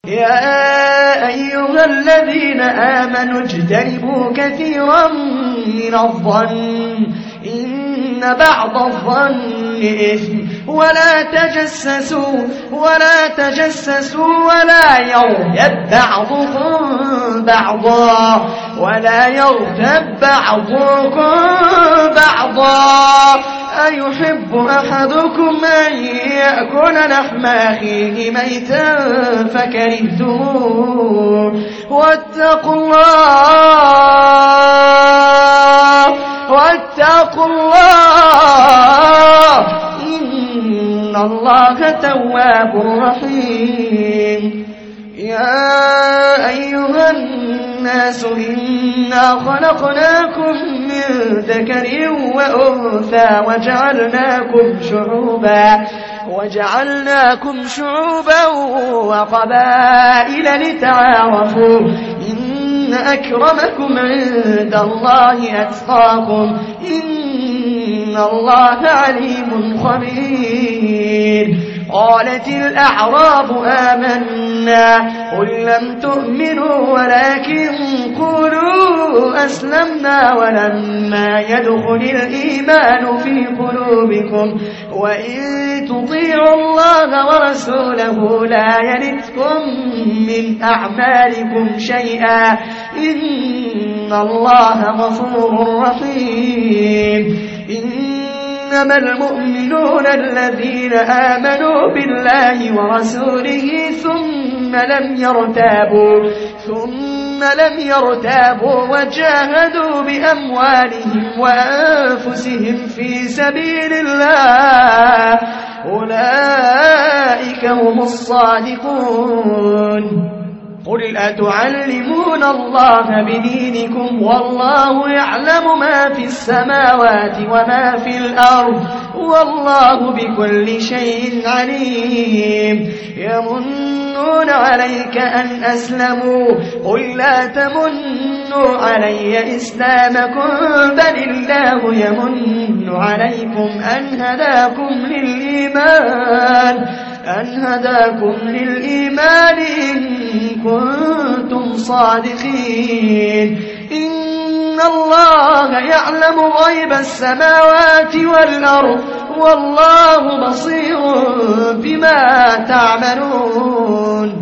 يا أيها الذين آمنوا اجتنبوا كثيرا من الظن إن بعض الظن إثم ولا تجسسوا ولا يغتب بعضكم بعضا أيحب أحدكم أن يأكل لحم أخيه ميتا فكرهتموه واتقوا الله إن الله تواب رحيم. يا أيها الناس إنا خلقناكم من ذكر وأنثى وجعلناكم شعوبا وقبائل لتعارفوا إن أكرمكم عند الله أتقاكم إن الله عليم خبير. قالت الأعراب آمنا قل لم تؤمنوا ولكن قولوا أسلمنا ولما يدخل الإيمان في قلوبكم وإن تطيعوا الله ورسوله لا يلتكم من أعمالكم شيئا إن الله غفور رحيم. إنما المؤمنون الذين آمنوا بالله ورسوله ثم لم يرتابوا وجاهدوا بأموالهم وأنفسهم في سبيل الله أولئك هم الصادقون. قل أتعلمون الله بدينكم والله يعلم ما في السماوات وما في الأرض والله بكل شيء عليم. يمنون عليك أن أسلموا قل لا تمنوا علي إسلامكم بل الله يمن عليكم أن هداكم للإيمان إن كنتم صادقين. إن الله يعلم غيب السماوات والأرض والله بصير بما تعملون.